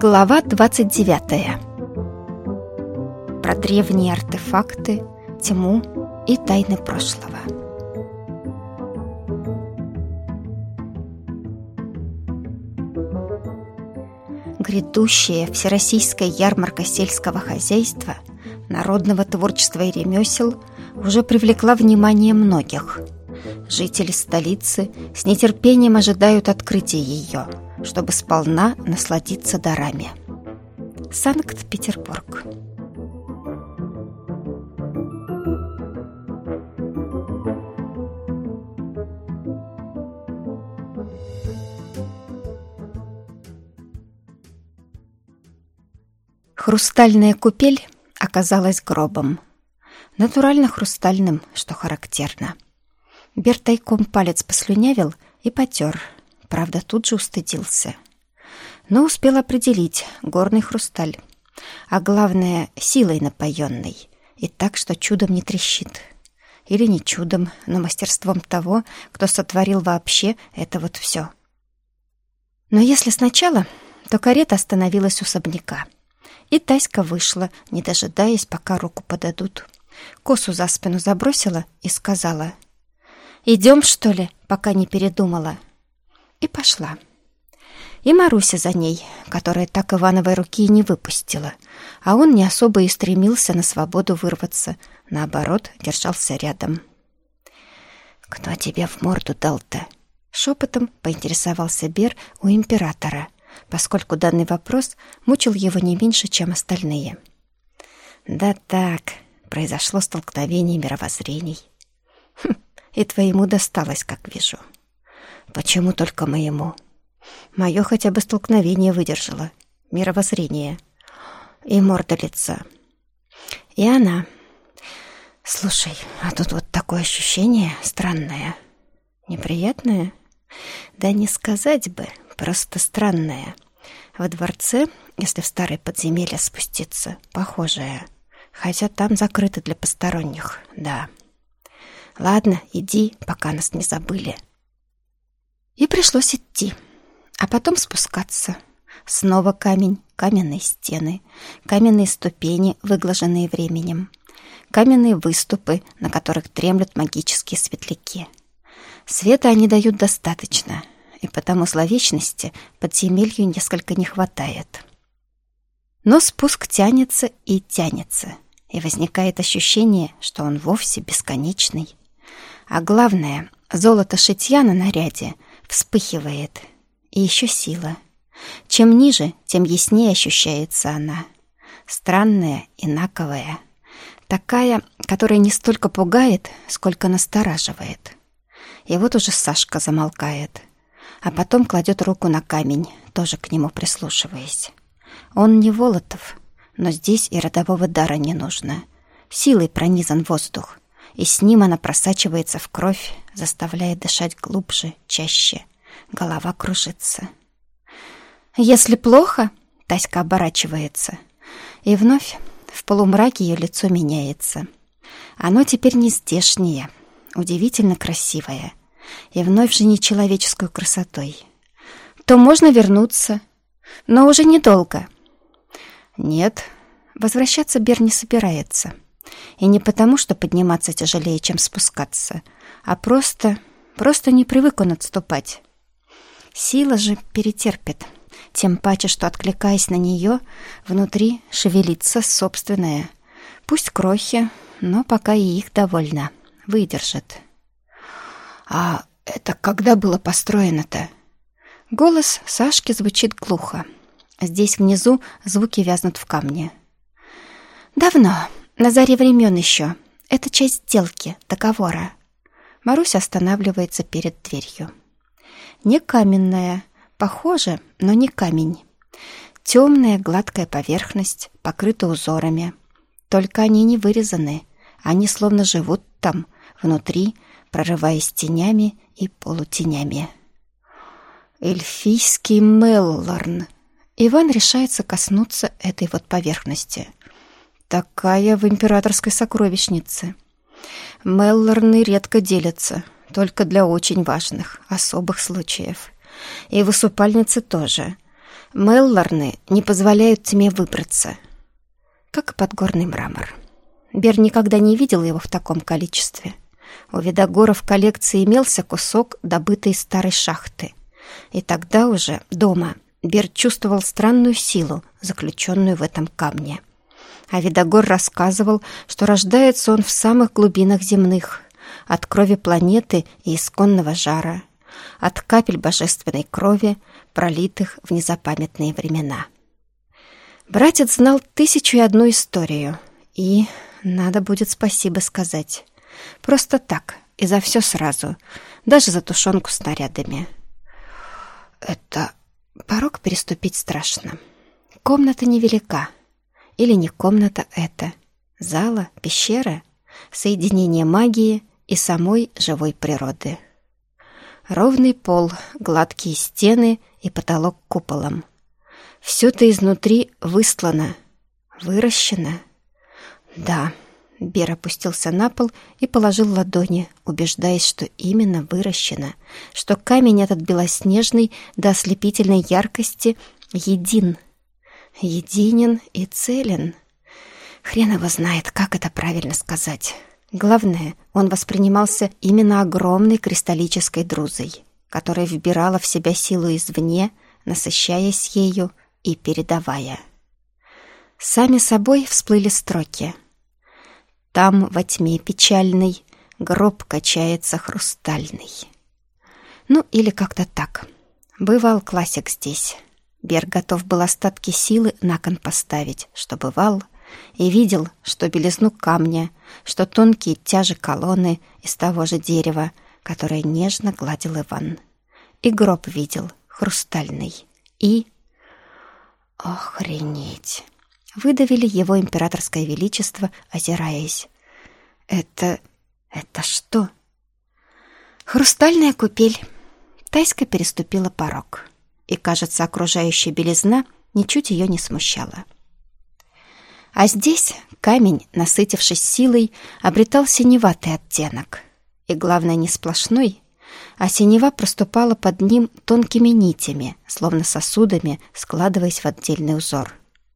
Глава 29. Про древние артефакты, тьму и тайны прошлого. Грядущая всероссийская ярмарка сельского хозяйства, народного творчества и ремесел уже привлекла внимание многих. Жители столицы с нетерпением ожидают открытия ее, чтобы сполна насладиться дарами. Санкт-Петербург. Хрустальная купель оказалась гробом. Натурально хрустальным, что характерно. Бер тайком палец послюнявил и потер. Правда, тут же устыдился. Но успел определить — горный хрусталь. А главное, силой напоенный. И так, что чудом не трещит. Или не чудом, но мастерством того, кто сотворил вообще это вот все. Но если сначала, то карета остановилась у особняка. И Таська вышла, не дожидаясь, пока руку подадут. Косу за спину забросила и сказала: «Идем, что ли, пока не передумала?» И пошла. И Маруся за ней, которая так Ивановой руки и не выпустила, а он не особо и стремился на свободу вырваться, наоборот, держался рядом. «Кто тебе в морду дал-то?» — шепотом поинтересовался Бер у императора, поскольку данный вопрос мучил его не меньше, чем остальные. «Да так, произошло столкновение мировоззрений. И твоему досталось, как вижу». «Почему только моему? Мое хотя бы столкновение выдержало. Мировоззрение. И морда лица. И она. Слушай, а тут вот такое ощущение странное. Неприятное? Да не сказать бы, просто странное. Во дворце, если в старые подземелья спуститься, похожее. Хотя там закрыто для посторонних, да. Ладно, иди, пока нас не забыли». И пришлось идти, а потом спускаться. Снова камень, каменные стены, каменные ступени, выглаженные временем, каменные выступы, на которых дремлют магические светляки. Света они дают достаточно, и потому зловечности подземелью несколько не хватает. Но спуск тянется и тянется, и возникает ощущение, что он вовсе бесконечный. А главное, золото шитья на наряде вспыхивает. И еще сила. Чем ниже, тем яснее ощущается она. Странная, инаковая. Такая, которая не столько пугает, сколько настораживает. И вот уже Сашка замолкает. А потом кладет руку на камень, тоже к нему прислушиваясь. Он не Волотов, но здесь и родового дара не нужно. Силой пронизан воздух. И с ним она просачивается в кровь, заставляя дышать глубже, чаще. Голова кружится. «Если плохо...» — Таська оборачивается. И вновь в полумраке ее лицо меняется. Оно теперь не здешнее, удивительно красивое. И вновь же нечеловеческой красотой. «То можно вернуться, но уже недолго». Нет, возвращаться Бер не собирается. И не потому, что подниматься тяжелее, чем спускаться, а просто не привык он отступать. Сила же перетерпит, тем паче, что, откликаясь на нее, внутри шевелится собственное. Пусть крохи, но пока и их довольно, выдержит. «А это когда было построено-то?» Голос Сашки звучит глухо. Здесь внизу звуки вязнут в камне. «Давно. На заре времен еще. Это часть сделки, договора». Маруся останавливается перед дверью. Не каменная, похоже, но не камень. Темная гладкая поверхность, покрыта узорами. Только они не вырезаны, они словно живут там, внутри, прорываясь тенями и полутенями. Эльфийский Меллорн. Иван решается коснуться этой вот поверхности. Такая в императорской сокровищнице. Меллорны редко делятся, только для очень важных, особых случаев. И в усыпальнице тоже. Меллорны не позволяют тьме выбраться, как и подгорный мрамор. Бер никогда не видел его в таком количестве. У Видогора в коллекции имелся кусок, добытый из старой шахты. И тогда уже, дома, Бер чувствовал странную силу, заключенную в этом камне. А Видогор рассказывал, что рождается он в самых глубинах земных, от крови планеты и исконного жара, от капель божественной крови, пролитых в незапамятные времена. Братец знал 1001 историю, и, надо будет спасибо сказать, просто так, и за все сразу, даже за тушенку с снарядами. Это порог переступить страшно. Комната невелика. Или не комната это? Зала, пещера, соединение магии и самой живой природы. Ровный пол, гладкие стены и потолок куполом. Все-то изнутри выстлано, выращено. Да, Бер опустился на пол и положил ладони, убеждаясь, что именно выращено, что камень этот белоснежный до ослепительной яркости един. Единен и целен. Хрен его знает, как это правильно сказать. Главное, он воспринимался именно огромной кристаллической друзой, которая вбирала в себя силу извне, насыщаясь ею и передавая. Сами собой всплыли строки. Там во тьме печальной гроб качается хрустальный. Ну, или как-то так. Бывал классик здесь. Бер готов был остатки силы на кон поставить, что бывал, и видел, что белизну камня, что тонкие тяжи колонны из того же дерева, которое нежно гладил Иван. И гроб видел, хрустальный, и... Охренеть! Выдавили его императорское величество, озираясь. Это что? Хрустальная купель. Таська переступила порог. И, кажется, окружающая белизна ничуть ее не смущала. А здесь камень, насытившись силой, обретал синеватый оттенок. И, главное, не сплошной, а синева проступала под ним тонкими нитями, словно сосудами, складываясь в отдельный узор.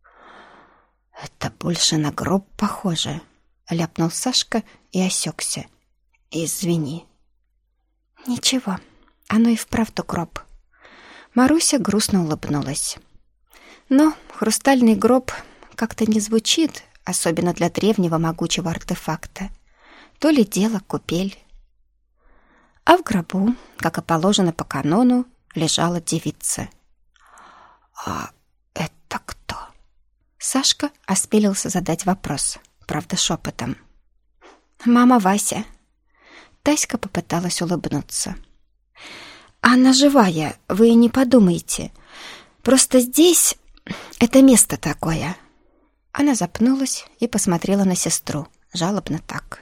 «Это больше на гроб похоже», — ляпнул Сашка и осекся. «Извини». «Ничего, оно и вправду гроб». Маруся грустно улыбнулась. Но хрустальный гроб как-то не звучит, особенно для древнего могучего артефакта. То ли дело купель. А в гробу, как и положено по канону, лежала девица. «А это кто?» Сашка осмелился задать вопрос, правда шепотом. «Мама Вася». Таська попыталась улыбнуться. «Она живая, вы не подумайте. Просто здесь это место такое». Она запнулась и посмотрела на сестру, жалобно так.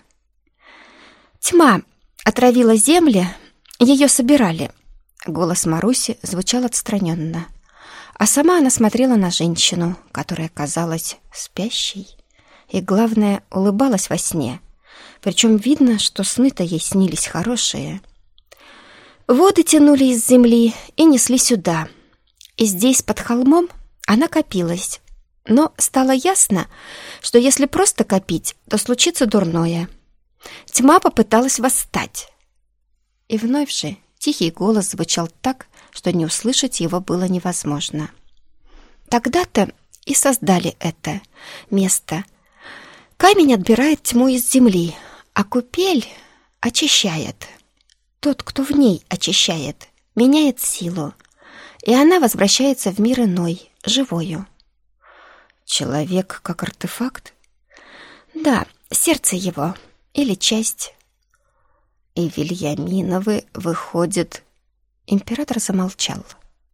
«Тьма отравила земли, ее собирали». Голос Маруси звучал отстраненно. А сама она смотрела на женщину, которая казалась спящей. И, главное, улыбалась во сне. Причем видно, что сны-то ей снились хорошие. Воды тянули из земли и несли сюда. И здесь, под холмом, она копилась. Но стало ясно, что если просто копить, то случится дурное. Тьма попыталась восстать. И вновь же тихий голос звучал так, что не услышать его было невозможно. Тогда-то и создали это место. Камень отбирает тьму из земли, а купель очищает. Тот, кто в ней очищает, меняет силу, и она возвращается в мир иной, живою. Человек как артефакт? Да, сердце его или часть. И Вильяминовы выходит... Император замолчал.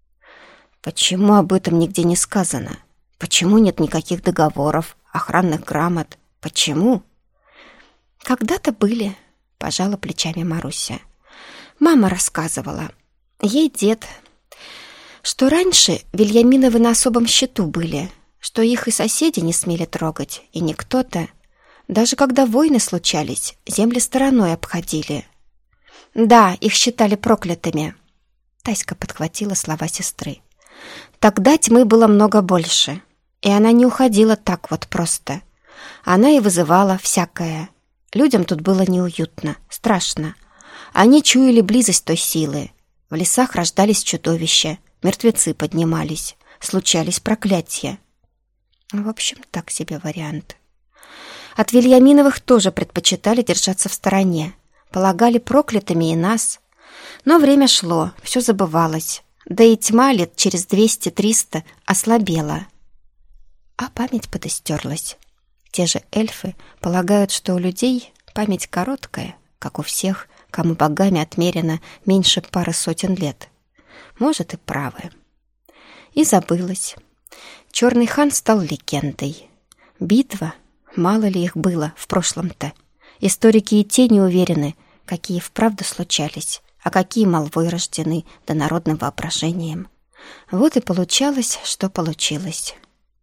Почему об этом нигде не сказано? Почему нет никаких договоров, охранных грамот? Почему? Когда-то были, пожала плечами Маруся. Мама рассказывала. Ей дед, что раньше Вильяминовы на особом счету были, что их и соседи не смели трогать, и никто-то, даже когда войны случались, земли стороной обходили. Да, их считали проклятыми. Таська подхватила слова сестры. Тогда тьмы было много больше, и она не уходила так вот просто. Она и вызывала всякое. Людям тут было неуютно, страшно. Они чуяли близость той силы. В лесах рождались чудовища, мертвецы поднимались, случались проклятия. В общем, так себе вариант. От Вильяминовых тоже предпочитали держаться в стороне. Полагали проклятыми и нас. Но время шло, все забывалось. Да и тьма лет через 200-300 ослабела. А память подостерлась. Те же эльфы полагают, что у людей память короткая, как у всех, кому богами отмерено меньше пары сотен лет. Может, и правы. И забылось. Черный хан стал легендой. Битва, мало ли их было в прошлом-то. Историки и те не уверены, какие вправду случались, а какие молвой рождены да народным воображением. Вот и получалось, что получилось.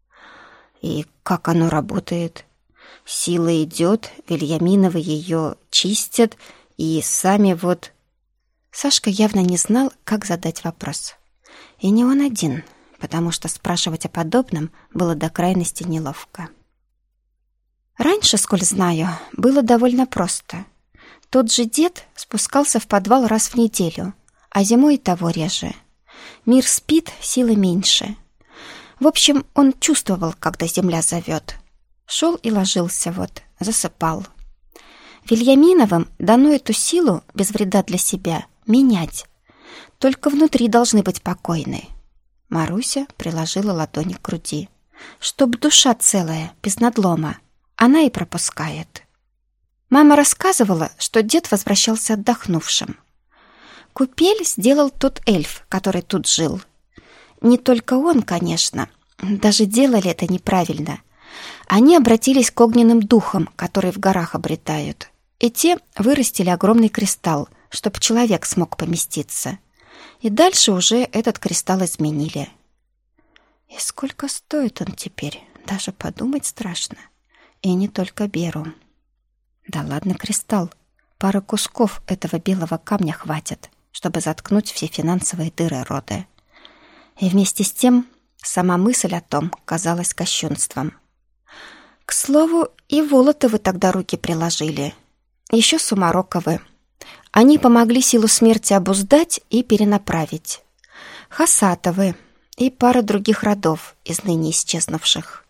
И как оно работает? Сила идет, Вильяминовы ее чистят, и сами вот... Сашка явно не знал, как задать вопрос. И не он один, потому что спрашивать о подобном было до крайности неловко. Раньше, сколь знаю, было довольно просто. Тот же дед спускался в подвал раз в неделю, а зимой и того реже. Мир спит, силы меньше. В общем, он чувствовал, когда земля зовет. Шел и ложился вот, засыпал. Вильяминовым дано эту силу, без вреда для себя, менять. Только внутри должны быть покойны. Маруся приложила ладони к груди. Чтоб душа целая, без надлома. Она и пропускает. Мама рассказывала, что дед возвращался отдохнувшим. Купель сделал тот эльф, который тут жил. Не только он, конечно. Даже делали это неправильно. Они обратились к огненным духам, которые в горах обретают. И те вырастили огромный кристалл, чтобы человек смог поместиться. И дальше уже этот кристалл изменили. И сколько стоит он теперь? Даже подумать страшно. И не только Беру. Да ладно, кристалл. Пары кусков этого белого камня хватит, чтобы заткнуть все финансовые дыры рода. И вместе с тем сама мысль о том казалась кощунством. К слову, и Волотовы тогда руки приложили. Еще Сумароковы. Они помогли силу смерти обуздать и перенаправить. Хасатовы и пара других родов из ныне исчезнувших.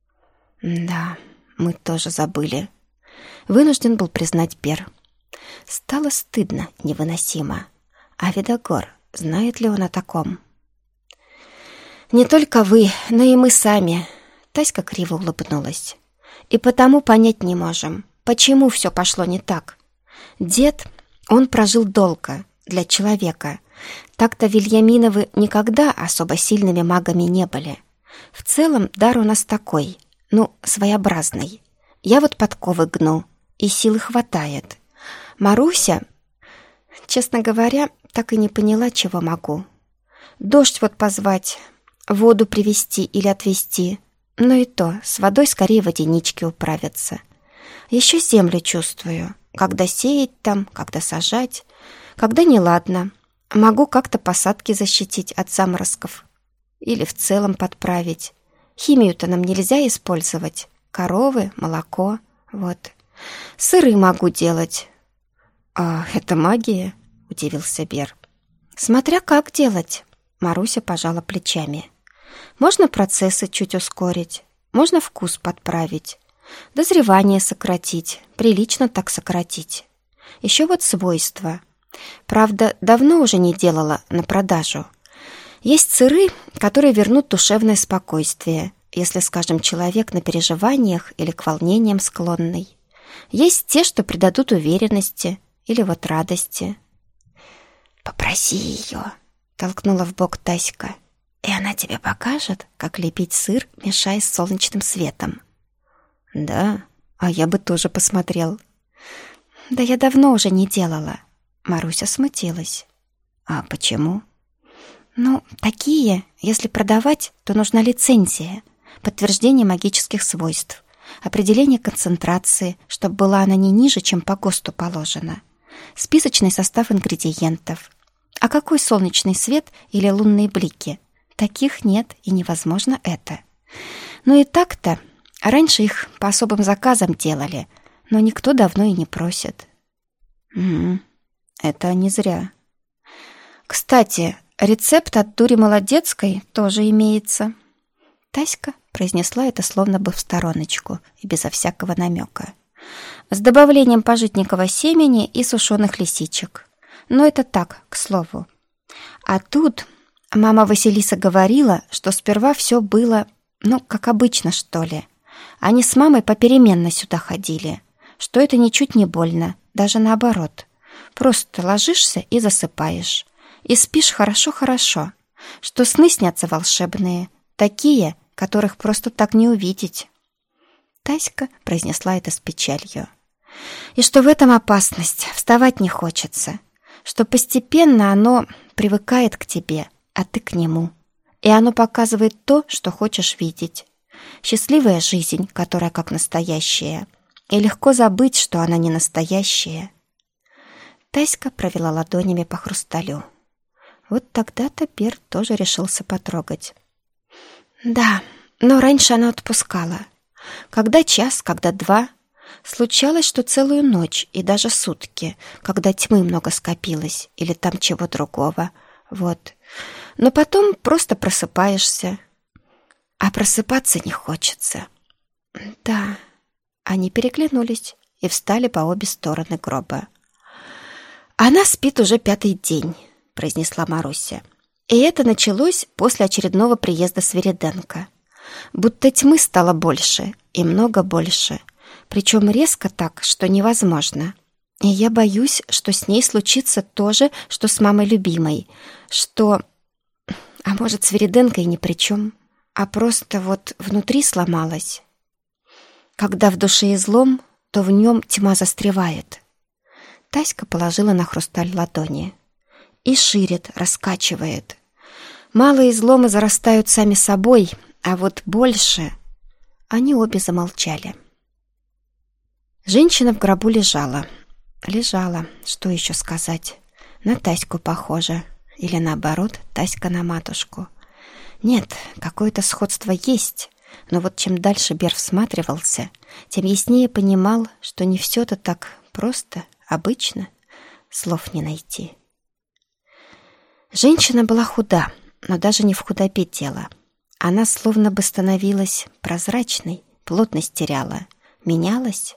Да, мы тоже забыли. Вынужден был признать Бер. Стало стыдно, невыносимо. А Видогор, знает ли он о таком? Не только вы, но и мы сами. Таська криво улыбнулась. И потому понять не можем, почему все пошло не так. Дед, он прожил долго, для человека. Так-то Вильяминовы никогда особо сильными магами не были. В целом дар у нас такой, своеобразный. Я вот подковы гну, и силы хватает. Маруся, честно говоря, так и не поняла, чего могу. Дождь вот позвать, воду привезти или отвезти. Но и то, с водой скорее водянички управятся. Еще землю чувствую, когда сеять там, когда сажать, когда неладно. Могу как-то посадки защитить от заморозков или в целом подправить. Химию-то нам нельзя использовать. Коровы, молоко, вот. Сыры могу делать. А это магия? Удивился Бер. Смотря как делать. Маруся пожала плечами. Можно процессы чуть ускорить, можно вкус подправить, дозревание сократить, прилично так сократить. Еще вот свойства. Правда, давно уже не делала на продажу. Есть сыры, которые вернут душевное спокойствие, если, скажем, человек на переживаниях или к волнениям склонный. Есть те, что придадут уверенности или вот радости. «Попроси ее», — толкнула в бок Таська. «И она тебе покажет, как лепить сыр, мешая с солнечным светом». «Да, а я бы тоже посмотрел». «Да я давно уже не делала». Маруся смутилась. «А почему?» Такие, если продавать, то нужна лицензия, подтверждение магических свойств, определение концентрации, чтобы была она не ниже, чем по ГОСТу положено, списочный состав ингредиентов. А какой солнечный свет или лунные блики? таких нет и невозможно это. Но и так-то раньше их по особым заказам делали, но никто давно и не просит. Это не зря. Кстати, рецепт от Дури Молодецкой тоже имеется. Таська произнесла это словно бы в стороночку и безо всякого намека. С добавлением пажитникового семени и сушеных лисичек. Но это так, к слову. А тут мама Василиса говорила, что сперва все было, как обычно, что ли. Они с мамой попеременно сюда ходили, что это ничуть не больно, даже наоборот. Просто ложишься и засыпаешь. И спишь хорошо-хорошо, что сны снятся волшебные, такие, которых просто так не увидеть. Таська произнесла это с печалью. И что в этом опасность, вставать не хочется, что постепенно оно привыкает к тебе, а ты к нему. И оно показывает то, что хочешь видеть. Счастливая жизнь, которая как настоящая. И легко забыть, что она не настоящая. Таська провела ладонями по хрусталю. Вот тогда-то Берт тоже решился потрогать. Да, но раньше она отпускала. Когда час, когда два. Случалось, что целую ночь и даже сутки, когда тьмы много скопилось или там чего другого. Вот. Но потом просто просыпаешься. А просыпаться не хочется. Да. Они переглянулись и встали по обе стороны гроба. «Она спит уже 5-й день», — произнесла Маруся. И это началось после очередного приезда Свириденко. Будто тьмы стало больше и много больше. Причем резко так, что невозможно. И я боюсь, что с ней случится то же, что с мамой любимой. Что... А может, Свириденко и ни при чем, а просто вот внутри сломалась. Когда в душе излом, то в нем тьма застревает. Таська положила на хрусталь ладони. И ширит, раскачивает. Малые изломы зарастают сами собой, а вот больше... Они обе замолчали. Женщина в гробу лежала. Лежала, что еще сказать? На Таську похожа. Или наоборот, Таська на матушку. Нет, какое-то сходство есть. Но вот чем дальше Бер всматривался, тем яснее понимал, что не все-то так просто, обычно. Слов не найти. Женщина была худа, но даже не в худобе дело. Она словно бы становилась прозрачной, плотность теряла, менялась.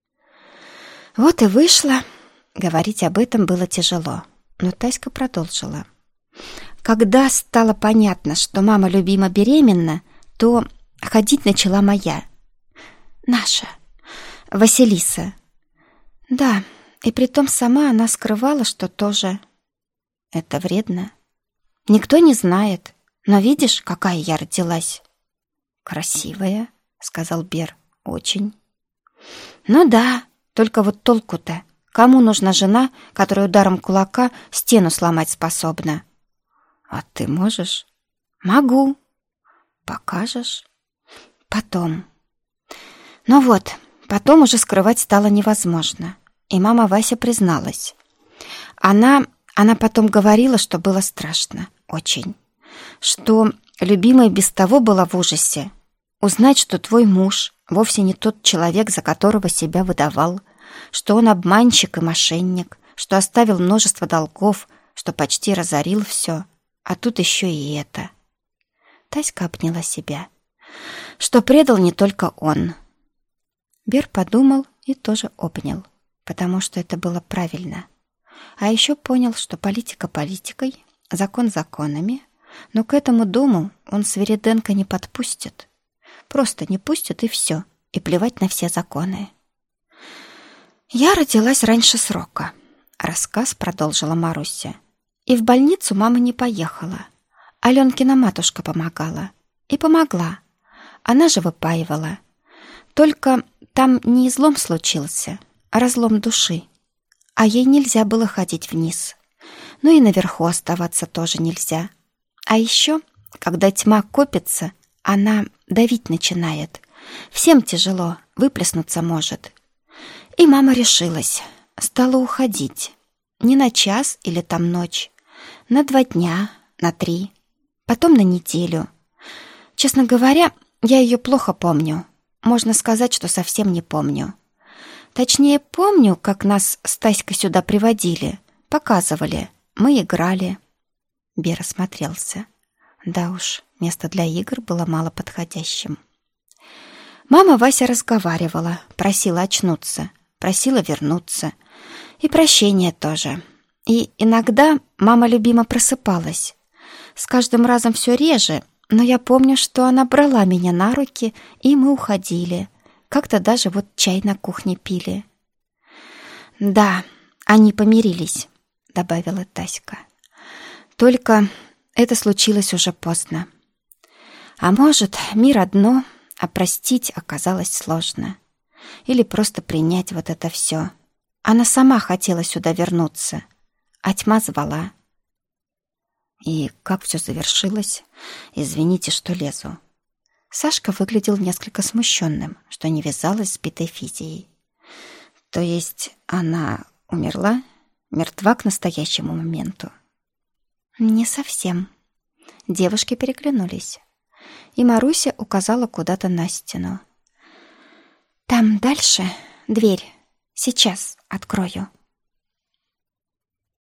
Вот и вышло. Говорить об этом было тяжело, но Таська продолжила. Когда стало понятно, что мама любима беременна, то ходить начала моя. Наша. Василиса. Да, и притом сама она скрывала, что тоже... Это вредно. Никто не знает. Но видишь, какая я родилась? Красивая, сказал Бер. Очень. Ну да, только вот толку-то. Кому нужна жена, которая ударом кулака стену сломать способна? А ты можешь? Могу. Покажешь? Потом. Ну вот, потом уже скрывать стало невозможно. И мама Вася призналась. Она потом говорила, что было страшно. Очень. Что любимая без того была в ужасе. Узнать, что твой муж вовсе не тот человек, за которого себя выдавал, что он обманщик и мошенник, что оставил множество долгов, что почти разорил все, а тут еще и это. Таська обняла себя. Что предал не только он. Бер подумал и тоже обнял, потому что это было правильно. А еще понял, что политика политикой, закон законами, но к этому дому он Свириденко не подпустит. Просто не пустит и все, и плевать на все законы. «Я родилась раньше срока», — рассказ продолжила Маруся. «И в больницу мама не поехала. Аленкина матушка помогала. И помогла. Она же выпаивала. Только там не излом случился, а разлом души. А ей нельзя было ходить вниз. Ну и наверху оставаться тоже нельзя. А еще, когда тьма копится, она давить начинает. Всем тяжело, выплеснуться может. И мама решилась, стала уходить. Не на час или там ночь, на 2 дня, на 3. потом на неделю. Честно говоря, я ее плохо помню. Можно сказать, что совсем не помню. Точнее, помню, как нас с Таськой сюда приводили, показывали, мы играли. Бер осмотрелся. Да уж, место для игр было мало подходящим. Мама Вася разговаривала, просила очнуться, просила вернуться. И прощения тоже. И иногда мама любимо просыпалась. С каждым разом все реже, но я помню, что она брала меня на руки, и мы уходили. Как-то даже вот чай на кухне пили. «Да, они помирились», — добавила Таська. «Только это случилось уже поздно. А может, мир одно, а простить оказалось сложно. Или просто принять вот это все. Она сама хотела сюда вернуться, а тьма звала». «И как все завершилось? Извините, что лезу». Сашка выглядел несколько смущенным, что не вязалось с битой Физией. «То есть она умерла? Мертва к настоящему моменту?» «Не совсем». Девушки переглянулись, и Маруся указала куда-то на стену. «Там дальше дверь. Сейчас открою».